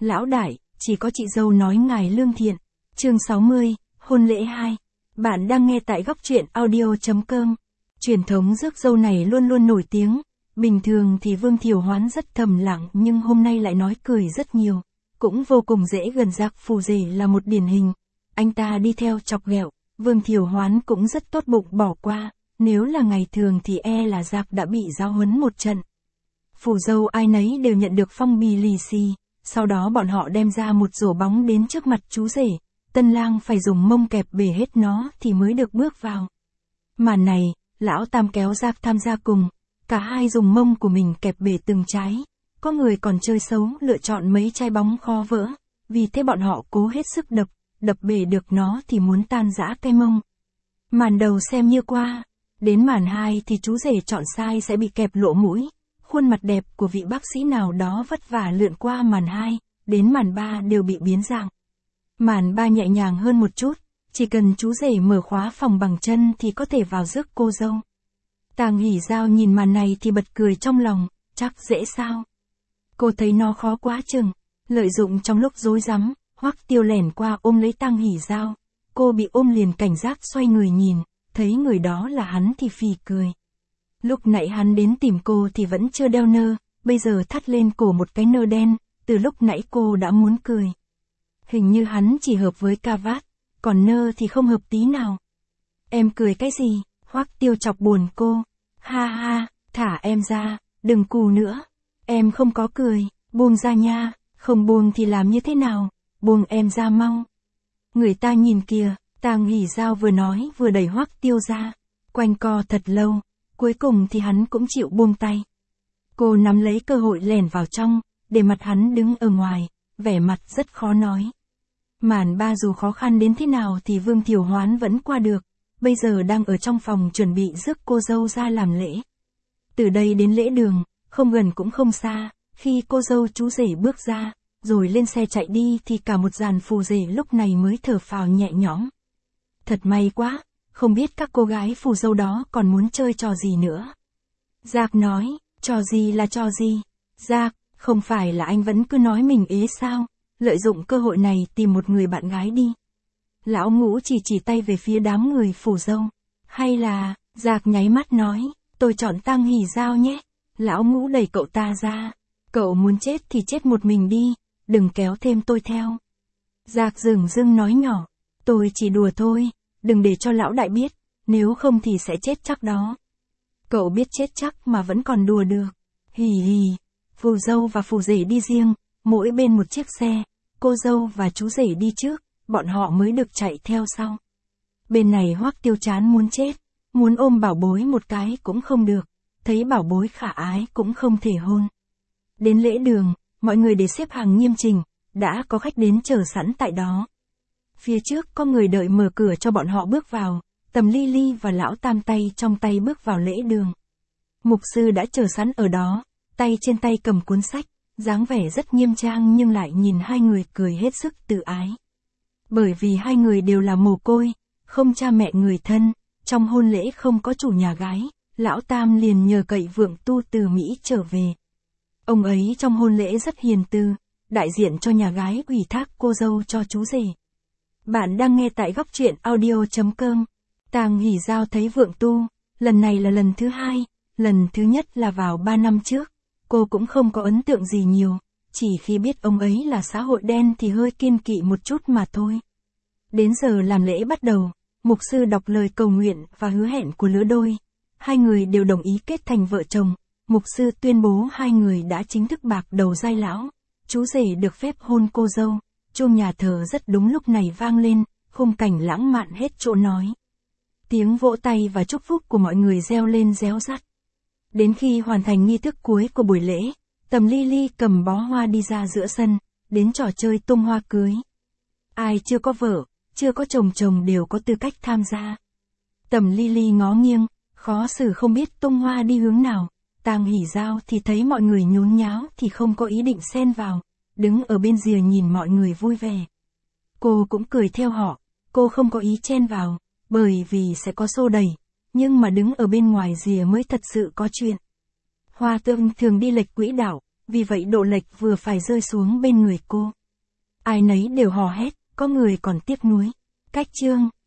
Lão đại, chỉ có chị dâu nói ngài lương thiện. Chương 60, hôn lễ 2. Bạn đang nghe tại góc truyện audio.com. Truyền thống rước dâu này luôn luôn nổi tiếng. Bình thường thì Vương Thiều Hoán rất thầm lặng nhưng hôm nay lại nói cười rất nhiều. Cũng vô cùng dễ gần. Giạc phù rể là một điển hình. Anh ta đi theo chọc ghẹo, Vương Thiều Hoán cũng rất tốt bụng bỏ qua. Nếu là ngày thường thì là Giạc đã bị giáo huấn một trận. Phù dâu ai nấy đều nhận được phong bì lì xì. Sau đó bọn họ đem ra một rổ bóng đến trước mặt chú rể. Tân lang phải dùng mông kẹp bể hết nó thì mới được bước vào. Màn này, lão tam kéo Giạc tham gia cùng. Cả hai dùng mông của mình kẹp bể từng trái. Có người còn chơi xấu lựa chọn mấy chai bóng kho vỡ. Vì thế bọn họ cố hết sức đập bể được nó thì muốn tan rã cái mông. Màn đầu xem như qua. Đến màn 2 thì chú rể chọn sai sẽ bị kẹp lỗ mũi. Khuôn mặt đẹp của vị bác sĩ nào đó vất vả lượn qua màn 2, đến màn 3 đều bị biến dạng. Màn 3 nhẹ nhàng hơn một chút, chỉ cần chú rể mở khóa phòng bằng chân thì có thể vào rước cô dâu. Tàng Hỷ Giao nhìn màn này thì bật cười trong lòng, chắc dễ sao. Cô thấy nó khó quá chừng, lợi dụng trong lúc rối rắm, Hoắc Tiêu lẻn qua ôm lấy Tàng Hỷ Giao. Cô bị ôm liền cảnh giác xoay người nhìn, thấy người đó là hắn thì phì cười. Lúc nãy hắn đến tìm cô thì vẫn chưa đeo nơ, bây giờ thắt lên cổ một cái nơ đen, từ lúc nãy cô đã muốn cười. Hình như hắn chỉ hợp với cà vạt, còn nơ thì không hợp tí nào. Em cười cái gì? Hoắc Tiêu chọc buồn cô. Ha ha, thả em ra, đừng cù nữa. Em không có cười, buông ra nha, không buông thì làm như thế nào, buông em ra mau. Người ta nhìn kìa, Tàng Hỷ Giao vừa nói vừa đẩy Hoắc Tiêu ra, quanh co thật lâu. Cuối cùng thì hắn cũng chịu buông tay. Cô nắm lấy cơ hội lẻn vào trong, để mặt hắn đứng ở ngoài, vẻ mặt rất khó nói. Màn 3 dù khó khăn đến thế nào thì Vương Thiều Hoán vẫn qua được, bây giờ đang ở trong phòng chuẩn bị rước cô dâu ra làm lễ. Từ đây đến lễ đường, không gần cũng không xa, khi cô dâu chú rể bước ra, rồi lên xe chạy đi thì cả một dàn phù rể lúc này mới thở phào nhẹ nhõm. Thật may quá. Không biết các cô gái phù dâu đó còn muốn chơi trò gì nữa. Giạc nói, trò gì là trò gì? Giạc, không phải là anh vẫn cứ nói mình ế sao? Lợi dụng cơ hội này tìm một người bạn gái đi. Lão Ngũ chỉ tay về phía đám người phù dâu. Hay là, Giạc nháy mắt nói, tôi chọn Tàng Hỷ Giao nhé. Lão Ngũ đẩy cậu ta ra. Cậu muốn chết thì chết một mình đi, đừng kéo thêm tôi theo. Giạc dửng dưng nói nhỏ, tôi chỉ đùa thôi. Đừng để cho lão đại biết, nếu không thì sẽ chết chắc đó. Cậu biết chết chắc mà vẫn còn đùa được. Hì hì, phù dâu và phù rể đi riêng, mỗi bên một chiếc xe, cô dâu và chú rể đi trước, bọn họ mới được chạy theo sau. Bên này Hoắc Tiêu chán muốn chết, muốn ôm bảo bối một cái cũng không được, thấy bảo bối khả ái cũng không thể hôn. Đến lễ đường, mọi người để xếp hàng nghiêm chỉnh, đã có khách đến chờ sẵn tại đó. Phía trước có người đợi mở cửa cho bọn họ bước vào, Tầm Ly Ly và lão tam tay trong tay bước vào lễ đường. Mục sư đã chờ sẵn ở đó, tay trên tay cầm cuốn sách, dáng vẻ rất nghiêm trang nhưng lại nhìn hai người cười hết sức tự ái. Bởi vì hai người đều là mồ côi, không cha mẹ người thân, trong hôn lễ không có chủ nhà gái, lão tam liền nhờ cậy Vượng Tu từ Mỹ trở về. Ông ấy trong hôn lễ rất hiền từ, đại diện cho nhà gái ủy thác cô dâu cho chú rể. Bạn đang nghe tại góc truyện audio.com. Tàng Hỷ Giao thấy Vượng Tu, lần này là lần thứ 2, lần thứ nhất là vào 3 năm trước. Cô cũng không có ấn tượng gì nhiều, chỉ khi biết ông ấy là xã hội đen thì hơi kiêng kỵ một chút mà thôi. Đến giờ làm lễ bắt đầu, mục sư đọc lời cầu nguyện và hứa hẹn của lứa đôi. Hai người đều đồng ý kết thành vợ chồng. Mục sư tuyên bố hai người đã chính thức bạc đầu giai lão. Chú rể được phép hôn cô dâu. Chuông nhà thờ rất đúng lúc này vang lên, khung cảnh lãng mạn hết chỗ nói. Tiếng vỗ tay và chúc phúc của mọi người reo lên réo rắt. Đến khi hoàn thành nghi thức cuối của buổi lễ, Tầm Ly Ly cầm bó hoa đi ra giữa sân, đến trò chơi tung hoa cưới. Ai chưa có vợ, chưa có chồng đều có tư cách tham gia. Tầm Ly Ly ngó nghiêng, khó xử không biết tung hoa đi hướng nào. Tàng Hỷ Giao thì thấy mọi người nhốn nháo thì không có ý định xen vào. Đứng ở bên rìa nhìn mọi người vui vẻ. Cô cũng cười theo họ, cô không có ý chen vào, bởi vì sẽ có xô đẩy, nhưng mà đứng ở bên ngoài rìa mới thật sự có chuyện. Hoa tương thường đi lệch quỹ đạo, vì vậy độ lệch vừa phải rơi xuống bên người cô. Ai nấy đều hò hét, có người còn tiếc nuối. Cách chương